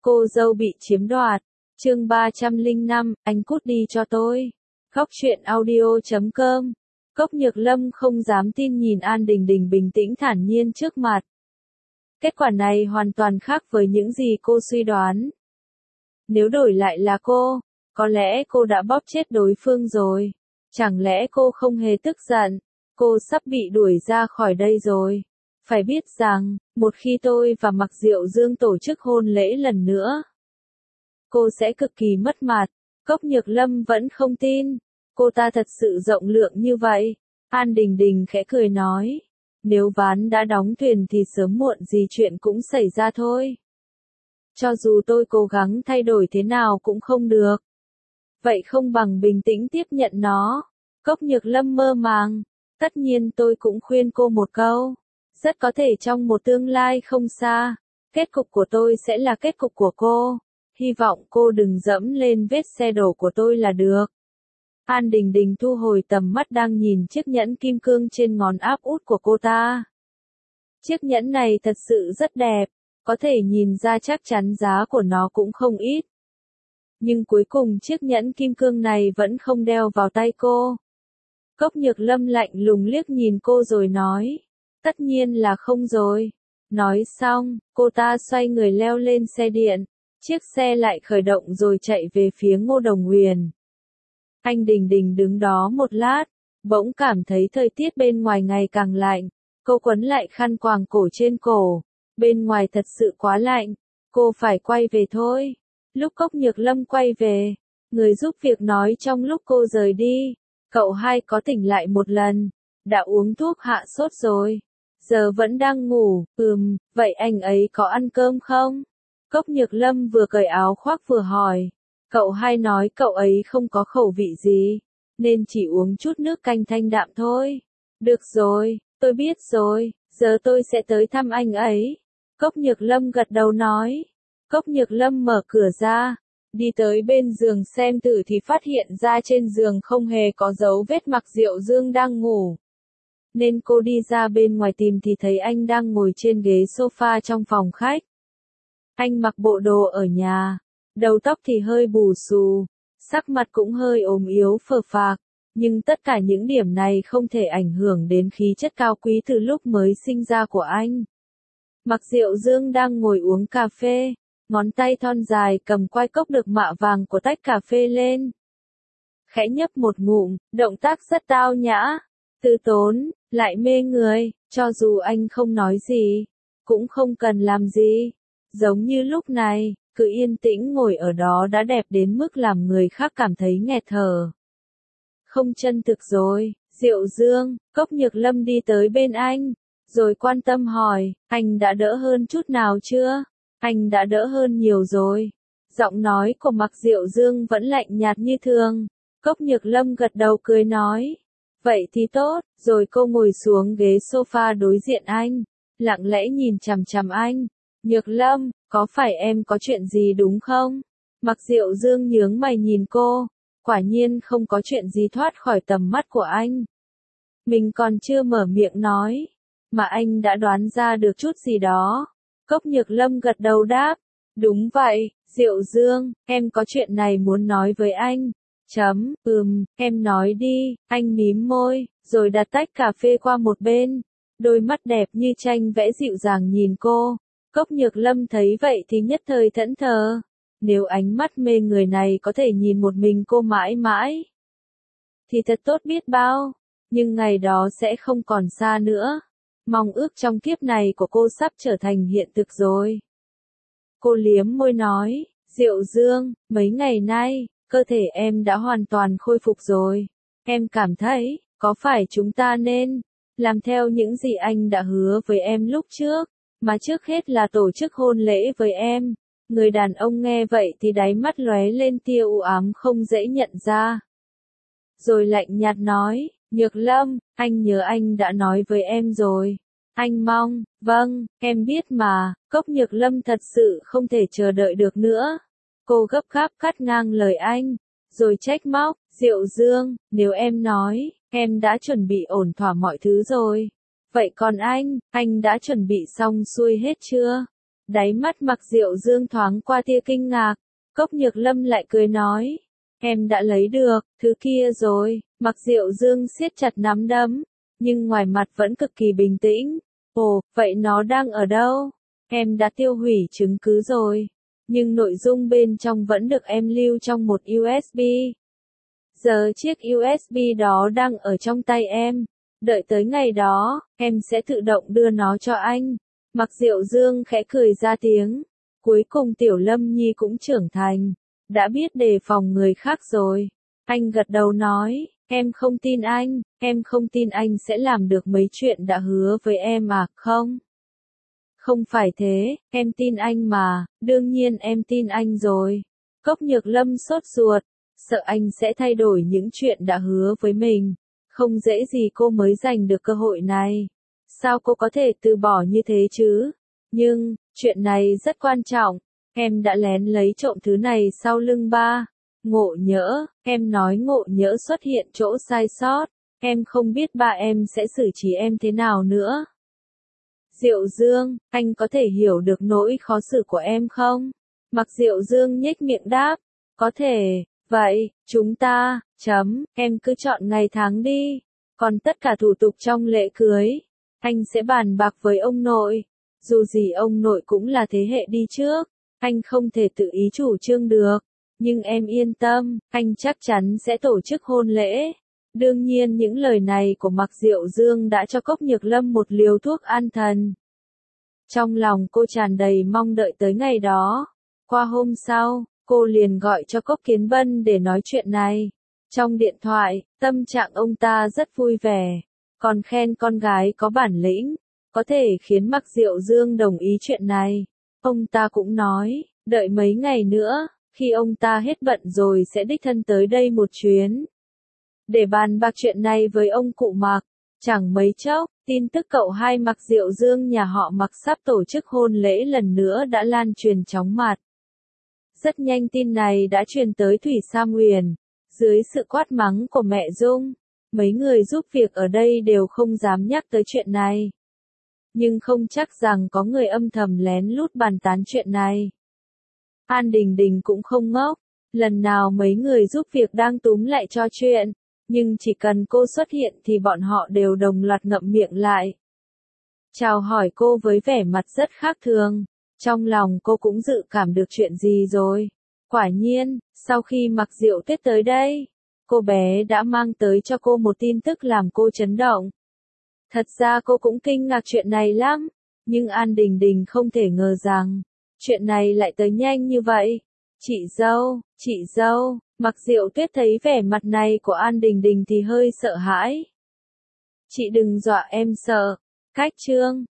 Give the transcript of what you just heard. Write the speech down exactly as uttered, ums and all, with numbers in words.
Cô dâu bị chiếm đoạt. Chương ba trăm lẻ năm, anh cút đi cho tôi. Khóc chuyện audio chấm com. Cốc Nhược Lâm không dám tin nhìn An Đình Đình bình tĩnh thản nhiên trước mặt. Kết quả này hoàn toàn khác với những gì cô suy đoán. Nếu đổi lại là cô, có lẽ cô đã bóp chết đối phương rồi. Chẳng lẽ cô không hề tức giận? Cô sắp bị đuổi ra khỏi đây rồi. Phải biết rằng, một khi tôi và Mạc Diệu Dương tổ chức hôn lễ lần nữa, cô sẽ cực kỳ mất mặt. Cốc Nhược Lâm vẫn không tin. Cô ta thật sự rộng lượng như vậy. An Đình Đình khẽ cười nói. Nếu ván đã đóng thuyền thì sớm muộn gì chuyện cũng xảy ra thôi. Cho dù tôi cố gắng thay đổi thế nào cũng không được. Vậy không bằng bình tĩnh tiếp nhận nó. Cốc Nhược Lâm mơ màng. Tất nhiên tôi cũng khuyên cô một câu. Rất có thể trong một tương lai không xa, kết cục của tôi sẽ là kết cục của cô. Hy vọng cô đừng dẫm lên vết xe đổ của tôi là được. An Đình Đình thu hồi tầm mắt đang nhìn chiếc nhẫn kim cương trên ngón áp út của cô ta. Chiếc nhẫn này thật sự rất đẹp, có thể nhìn ra chắc chắn giá của nó cũng không ít. Nhưng cuối cùng chiếc nhẫn kim cương này vẫn không đeo vào tay cô. Cốc Nhược Lâm lạnh lùng liếc nhìn cô rồi nói. Tất nhiên là không rồi. Nói xong, cô ta xoay người leo lên xe điện. Chiếc xe lại khởi động rồi chạy về phía Ngô Đồng Huyền. Anh Đình Đình đứng đó một lát, bỗng cảm thấy thời tiết bên ngoài ngày càng lạnh. Cô quấn lại khăn quàng cổ trên cổ. Bên ngoài thật sự quá lạnh. Cô phải quay về thôi. Lúc Cốc Nhược Lâm quay về, người giúp việc nói trong lúc cô rời đi. Cậu hai có tỉnh lại một lần. Đã uống thuốc hạ sốt rồi. Giờ vẫn đang ngủ. Ừm, vậy anh ấy có ăn cơm không? Cốc Nhược Lâm vừa cởi áo khoác vừa hỏi. Cậu hai nói cậu ấy không có khẩu vị gì, nên chỉ uống chút nước canh thanh đạm thôi. Được rồi, tôi biết rồi, giờ tôi sẽ tới thăm anh ấy. Cốc Nhược Lâm gật đầu nói. Cốc Nhược Lâm mở cửa ra, đi tới bên giường xem thử thì phát hiện ra trên giường không hề có dấu vết Mạc Diệu Dương đang ngủ. Nên cô đi ra bên ngoài tìm thì thấy anh đang ngồi trên ghế sofa trong phòng khách. Anh mặc bộ đồ ở nhà, đầu tóc thì hơi bù xù, sắc mặt cũng hơi ốm yếu phờ phạc, nhưng tất cả những điểm này không thể ảnh hưởng đến khí chất cao quý từ lúc mới sinh ra của anh. Mạc Diệu Dương đang ngồi uống cà phê, ngón tay thon dài cầm quai cốc được mạ vàng của tách cà phê lên. Khẽ nhấp một ngụm, động tác rất tao nhã, từ tốn, lại mê người, cho dù anh không nói gì, cũng không cần làm gì. Giống như lúc này, cứ yên tĩnh ngồi ở đó đã đẹp đến mức làm người khác cảm thấy nghẹt thở. Không chân thực rồi, Diệu Dương. Cốc Nhược Lâm đi tới bên anh, rồi quan tâm hỏi, anh đã đỡ hơn chút nào chưa? Anh đã đỡ hơn nhiều rồi. Giọng nói của Mạc Diệu Dương vẫn lạnh nhạt như thường. Cốc Nhược Lâm gật đầu cười nói. Vậy thì tốt, rồi cô ngồi xuống ghế sofa đối diện anh, lặng lẽ nhìn chằm chằm anh. Nhược Lâm, có phải em có chuyện gì đúng không? Mạc Diệu Dương nhướng mày nhìn cô, quả nhiên không có chuyện gì thoát khỏi tầm mắt của anh. Mình còn chưa mở miệng nói, mà anh đã đoán ra được chút gì đó. Cốc Nhược Lâm gật đầu đáp, đúng vậy, Diệu Dương, em có chuyện này muốn nói với anh. Chấm, ừm, em nói đi, anh mím môi, rồi đặt tách cà phê qua một bên. Đôi mắt đẹp như tranh vẽ dịu dàng nhìn cô. Cốc Nhược Lâm thấy vậy thì nhất thời thẫn thờ. Nếu ánh mắt mê người này có thể nhìn một mình cô mãi mãi, thì thật tốt biết bao. Nhưng ngày đó sẽ không còn xa nữa. Mong ước trong kiếp này của cô sắp trở thành hiện thực rồi. Cô liếm môi nói, Diệu Dương, mấy ngày nay, cơ thể em đã hoàn toàn khôi phục rồi. Em cảm thấy, có phải chúng ta nên làm theo những gì anh đã hứa với em lúc trước, mà trước hết là tổ chức hôn lễ với em. Người đàn ông nghe vậy thì đáy mắt lóe lên tia u ám không dễ nhận ra. Rồi lạnh nhạt nói, Nhược Lâm, anh nhớ anh đã nói với em rồi. Anh mong, vâng, em biết mà. Cốc Nhược Lâm thật sự không thể chờ đợi được nữa. Cô gấp gáp cắt ngang lời anh, rồi trách móc, Diệu Dương, nếu em nói, em đã chuẩn bị ổn thỏa mọi thứ rồi. Vậy còn anh, anh đã chuẩn bị xong xuôi hết chưa? Đáy mắt Mặc Diệu Dương thoáng qua tia kinh ngạc, Cốc Nhược Lâm lại cười nói, em đã lấy được, thứ kia rồi, Mặc Diệu Dương siết chặt nắm đấm, nhưng ngoài mặt vẫn cực kỳ bình tĩnh, ồ, vậy nó đang ở đâu? Em đã tiêu hủy chứng cứ rồi, nhưng nội dung bên trong vẫn được em lưu trong một u ét bê. Giờ chiếc u ét bê đó đang ở trong tay em, đợi tới ngày đó, em sẽ tự động đưa nó cho anh. Mặc Diệu Dương khẽ cười ra tiếng, cuối cùng Tiểu Lâm Nhi cũng trưởng thành, đã biết đề phòng người khác rồi. Anh gật đầu nói, em không tin anh, em không tin anh sẽ làm được mấy chuyện đã hứa với em à, không? Không phải thế, em tin anh mà, đương nhiên em tin anh rồi. Cốc Nhược Lâm sốt ruột, sợ anh sẽ thay đổi những chuyện đã hứa với mình. Không dễ gì cô mới giành được cơ hội này. Sao cô có thể từ bỏ như thế chứ? Nhưng, chuyện này rất quan trọng. Em đã lén lấy trộm thứ này sau lưng ba. Ngộ Nhỡ, em nói Ngộ Nhỡ xuất hiện chỗ sai sót. Em không biết ba em sẽ xử trí em thế nào nữa. Diệu Dương, anh có thể hiểu được nỗi khó xử của em không? Mặc Diệu Dương nhếch miệng đáp, có thể, vậy, chúng ta, chấm, em cứ chọn ngày tháng đi. Còn tất cả thủ tục trong lễ cưới, anh sẽ bàn bạc với ông nội. Dù gì ông nội cũng là thế hệ đi trước, anh không thể tự ý chủ trương được. Nhưng em yên tâm, anh chắc chắn sẽ tổ chức hôn lễ. Đương nhiên những lời này của Mặc Diệu Dương đã cho Cốc Nhược Lâm một liều thuốc an thần. Trong lòng cô tràn đầy mong đợi tới ngày đó. Qua hôm sau, cô liền gọi cho Cốc Kiến Bân để nói chuyện này. Trong điện thoại, tâm trạng ông ta rất vui vẻ, còn khen con gái có bản lĩnh, có thể khiến Mặc Diệu Dương đồng ý chuyện này. Ông ta cũng nói, đợi mấy ngày nữa, khi ông ta hết bận rồi sẽ đích thân tới đây một chuyến. Để bàn bạc chuyện này với ông cụ Mặc. Chẳng mấy chốc, tin tức cậu hai Mặc Diệu Dương nhà họ Mặc sắp tổ chức hôn lễ lần nữa đã lan truyền chóng mặt. Rất nhanh tin này đã truyền tới Thủy Sa Nguyền. Dưới sự quát mắng của mẹ Dung, mấy người giúp việc ở đây đều không dám nhắc tới chuyện này. Nhưng không chắc rằng có người âm thầm lén lút bàn tán chuyện này. An Đình Đình cũng không ngốc, lần nào mấy người giúp việc đang túm lại cho chuyện, nhưng chỉ cần cô xuất hiện thì bọn họ đều đồng loạt ngậm miệng lại. Chào hỏi cô với vẻ mặt rất khác thường, trong lòng cô cũng dự cảm được chuyện gì rồi. Quả nhiên, sau khi Mặc Diệu Tuyết tới đây, cô bé đã mang tới cho cô một tin tức làm cô chấn động. Thật ra cô cũng kinh ngạc chuyện này lắm, nhưng An Đình Đình không thể ngờ rằng, chuyện này lại tới nhanh như vậy. Chị dâu, chị dâu, Mặc Diệu Tuyết thấy vẻ mặt này của An Đình Đình thì hơi sợ hãi. Chị đừng dọa em sợ. Cách chương